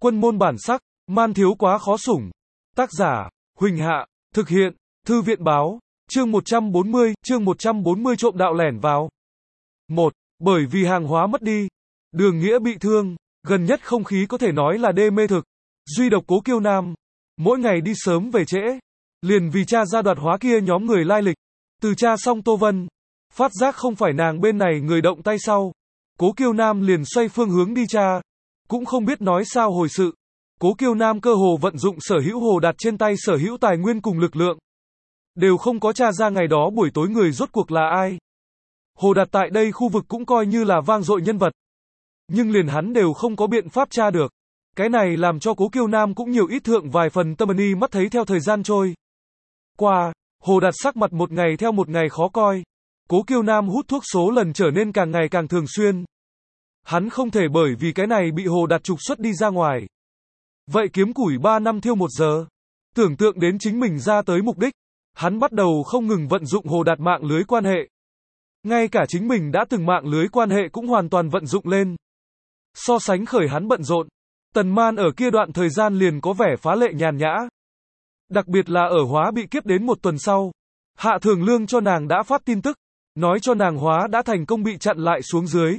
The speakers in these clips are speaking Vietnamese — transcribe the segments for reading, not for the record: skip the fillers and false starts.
Quân môn bản sắc, man thiếu quá khó sủng. Tác giả, Huỳnh Hạ, thực hiện, Thư viện báo, chương 140 trộm đạo lẻn vào. 1. Bởi vì hàng hóa mất đi. Đường Nghĩa bị thương, gần nhất không khí có thể nói là đê mê thực. Duy độc Cố Kiêu Nam, mỗi ngày đi sớm về trễ. Liền vì tra ra đoạt hóa kia nhóm người lai lịch. Từ tra xong Tô Vân, phát giác không phải nàng bên này người động tay sau. Cố Kiêu Nam liền xoay phương hướng đi tra. Cũng không biết nói sao hồi sự. Cố Kiêu Nam cơ hồ vận dụng sở hữu hồ đặt trên tay sở hữu tài nguyên cùng lực lượng. Đều không có tra ra ngày đó buổi tối người rốt cuộc là ai. Hồ Đạt tại đây khu vực cũng coi như là vang dội nhân vật. Nhưng liền hắn đều không có biện pháp tra được. Cái này làm cho Cố Kiêu Nam cũng nhiều ít thượng vài phần tâm ni mắt thấy theo thời gian trôi qua, Hồ Đạt sắc mặt một ngày theo một ngày khó coi. Cố Kiêu Nam hút thuốc số lần trở nên càng ngày càng thường xuyên. Hắn không thể bởi vì cái này bị Hồ Đạt trục xuất đi ra ngoài. Vậy kiếm củi 3 năm thiêu 1 giờ. Tưởng tượng đến chính mình ra tới mục đích, hắn bắt đầu không ngừng vận dụng Hồ Đạt mạng lưới quan hệ. Ngay cả chính mình đã từng mạng lưới quan hệ cũng hoàn toàn vận dụng lên. So sánh khởi hắn bận rộn, Tần Man ở kia đoạn thời gian liền có vẻ phá lệ nhàn nhã. Đặc biệt là ở Hóa bị kiếp đến 1 tuần sau, Hạ Thường Lương cho nàng đã phát tin tức, nói cho nàng Hóa đã thành công bị chặn lại xuống dưới.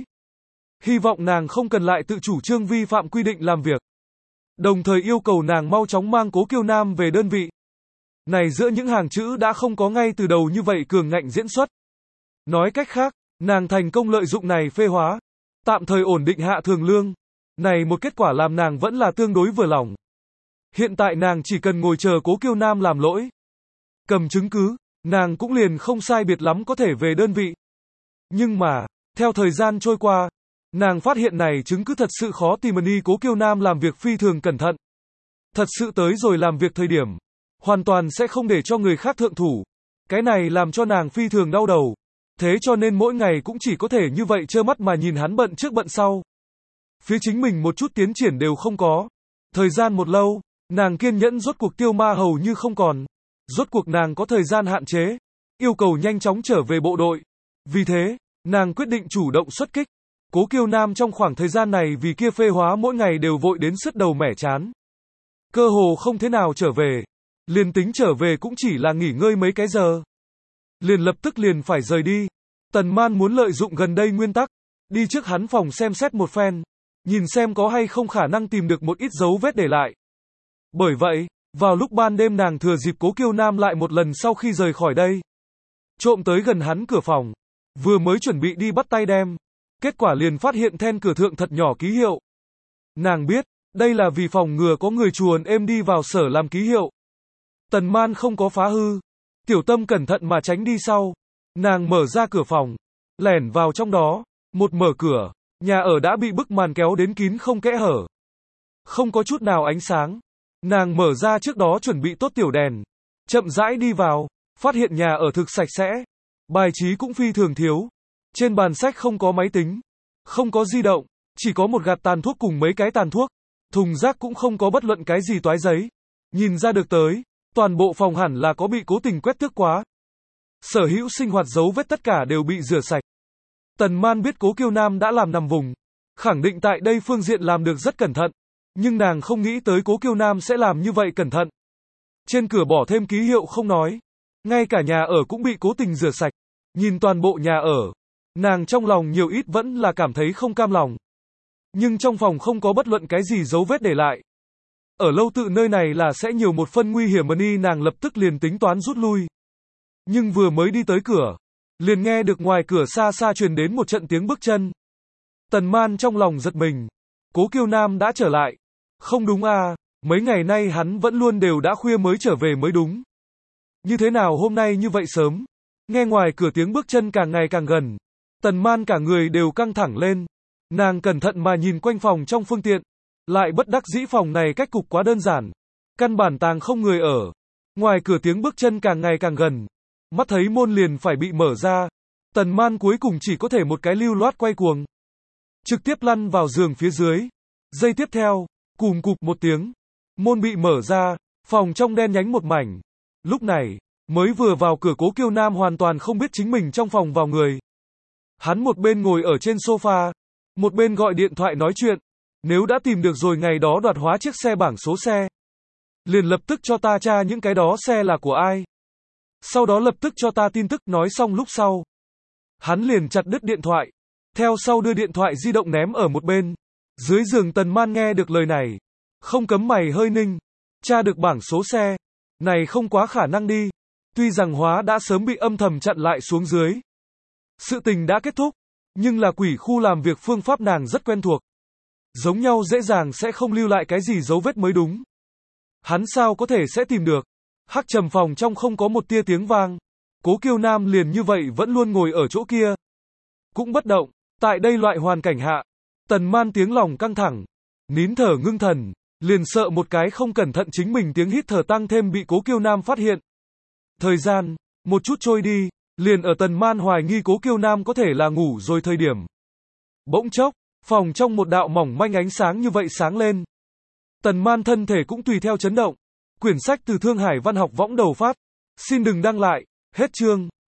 Hy vọng nàng không cần lại tự chủ trương vi phạm quy định làm việc. Đồng thời yêu cầu nàng mau chóng mang Cố Kiêu Nam về đơn vị. Này giữa những hàng chữ đã không có ngay từ đầu như vậy cường ngạnh diễn xuất. Nói cách khác, nàng thành công lợi dụng này phê hóa, tạm thời ổn định Hạ Thường Lương. Này một kết quả làm nàng vẫn là tương đối vừa lòng. Hiện tại nàng chỉ cần ngồi chờ Cố Kiêu Nam làm lỗi. Cầm chứng cứ, nàng cũng liền không sai biệt lắm có thể về đơn vị. Nhưng mà, theo thời gian trôi qua, nàng phát hiện này chứng cứ thật sự khó tìm. Cố Kiêu Nam làm việc phi thường cẩn thận. Thật sự tới rồi làm việc thời điểm, hoàn toàn sẽ không để cho người khác thượng thủ. Cái này làm cho nàng phi thường đau đầu. Thế cho nên mỗi ngày cũng chỉ có thể như vậy trơ mắt mà nhìn hắn bận trước bận sau. Phía chính mình một chút tiến triển đều không có. Thời gian một lâu, nàng kiên nhẫn rốt cuộc tiêu ma hầu như không còn. Rốt cuộc nàng có thời gian hạn chế, yêu cầu nhanh chóng trở về bộ đội. Vì thế, nàng quyết định chủ động xuất kích. Cố Kiêu Nam trong khoảng thời gian này vì kia phê hóa mỗi ngày đều vội đến sứt đầu mẻ chán. Cơ hồ không thế nào trở về. Liền tính trở về cũng chỉ là nghỉ ngơi mấy cái giờ. Liền lập tức liền phải rời đi. Tần Man muốn lợi dụng gần đây nguyên tắc, đi trước hắn phòng xem xét một phen, nhìn xem có hay không khả năng tìm được một ít dấu vết để lại. Bởi vậy, vào lúc ban đêm nàng thừa dịp Cố Kiêu Nam lại một lần sau khi rời khỏi đây, trộm tới gần hắn cửa phòng, vừa mới chuẩn bị đi bắt tay đem, kết quả liền phát hiện then cửa thượng thật nhỏ ký hiệu. Nàng biết, đây là vì phòng ngừa có người chuồn êm đi vào sở làm ký hiệu. Tần Man không có phá hư, tiểu tâm cẩn thận mà tránh đi sau. Nàng mở ra cửa phòng, lẻn vào trong đó, một mở cửa, nhà ở đã bị bức màn kéo đến kín không kẽ hở. Không có chút nào ánh sáng. Nàng mở ra trước đó chuẩn bị tốt tiểu đèn, chậm rãi đi vào, phát hiện nhà ở thực sạch sẽ. Bài trí cũng phi thường thiếu. Trên bàn sách không có máy tính, không có di động, chỉ có một gạt tàn thuốc cùng mấy cái tàn thuốc. Thùng rác cũng không có bất luận cái gì toái giấy. Nhìn ra được tới, toàn bộ phòng hẳn là có bị cố tình quét tước quá. Sở hữu sinh hoạt dấu vết tất cả đều bị rửa sạch. Tần Man biết Cố Kiêu Nam đã làm nằm vùng, khẳng định tại đây phương diện làm được rất cẩn thận. Nhưng nàng không nghĩ tới Cố Kiêu Nam sẽ làm như vậy cẩn thận. Trên cửa bỏ thêm ký hiệu không nói, ngay cả nhà ở cũng bị cố tình rửa sạch. Nhìn toàn bộ nhà ở, nàng trong lòng nhiều ít vẫn là cảm thấy không cam lòng. Nhưng trong phòng không có bất luận cái gì dấu vết để lại. Ở lâu tự nơi này là sẽ nhiều một phân nguy hiểm. Nàng lập tức liền tính toán rút lui. Nhưng vừa mới đi tới cửa, liền nghe được ngoài cửa xa xa truyền đến một trận tiếng bước chân. Tần Man trong lòng giật mình. Cố Kiêu Nam đã trở lại. Không đúng à, mấy ngày nay hắn vẫn luôn đều đã khuya mới trở về mới đúng. Như thế nào hôm nay như vậy sớm? Nghe ngoài cửa tiếng bước chân càng ngày càng gần. Tần Man cả người đều căng thẳng lên. Nàng cẩn thận mà nhìn quanh phòng trong phương tiện. Lại bất đắc dĩ phòng này cách cục quá đơn giản. Căn bản tàng không người ở. Ngoài cửa tiếng bước chân càng ngày càng gần. Mắt thấy môn liền phải bị mở ra. Tần Man cuối cùng chỉ có thể một cái lưu loát quay cuồng. Trực tiếp lăn vào giường phía dưới. Giây tiếp theo, cùm cụp một tiếng. Môn bị mở ra, phòng trong đen nhánh một mảnh. Lúc này, mới vừa vào cửa Cố Kiêu Nam hoàn toàn không biết chính mình trong phòng vào người. Hắn một bên ngồi ở trên sofa, một bên gọi điện thoại nói chuyện. Nếu đã tìm được rồi ngày đó đoạt hóa chiếc xe bảng số xe, liền lập tức cho ta tra những cái đó xe là của ai. Sau đó lập tức cho ta tin tức. Nói xong lúc sau, hắn liền chặt đứt điện thoại, theo sau đưa điện thoại di động ném ở một bên. Dưới giường Tần Man nghe được lời này, không cấm mày hơi ninh, tra được bảng số xe, này không quá khả năng đi. Tuy rằng hóa đã sớm bị âm thầm chặn lại xuống dưới. Sự tình đã kết thúc, nhưng là quỷ khu làm việc phương pháp nàng rất quen thuộc. Giống nhau dễ dàng sẽ không lưu lại cái gì dấu vết mới đúng. Hắn sao có thể sẽ tìm được. Hắc trầm phòng trong không có một tia tiếng vang. Cố Kiêu Nam liền như vậy vẫn luôn ngồi ở chỗ kia, cũng bất động. Tại đây loại hoàn cảnh hạ, Tần Man tiếng lòng căng thẳng, nín thở ngưng thần, liền sợ một cái không cẩn thận chính mình tiếng hít thở tăng thêm bị Cố Kiêu Nam phát hiện. Thời gian một chút trôi đi, liền ở Tần Man hoài nghi Cố Kiêu Nam có thể là ngủ rồi thời điểm. Bỗng chốc, phòng trong một đạo mỏng manh ánh sáng như vậy sáng lên. Tần Man thân thể cũng tùy theo chấn động. Quyển sách từ Thương Hải Văn học võng đầu phát. Xin đừng đăng lại. Hết chương.